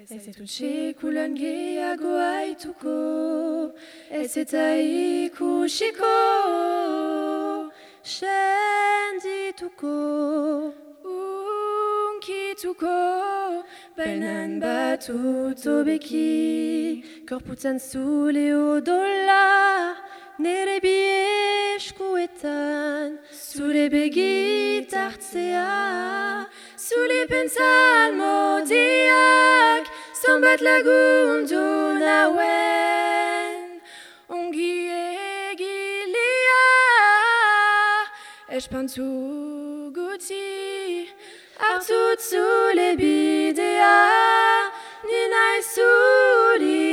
Ez etutxe kulan gehiago haituko, ez eta ikusiko, sendituko, unkituko, bainan batut obeki, korputzan zule odola, nere bieskuetan, zure begitartzea, zure pentsal modiak, zonbat lagundu nauen, ongi egilia, espantzu gutxi, hartut zule bidea, nina zuri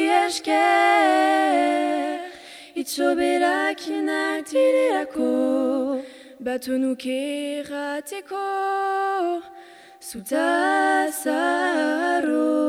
esker, itxoberakinak direlako, batu nuke errateko, zutazarro.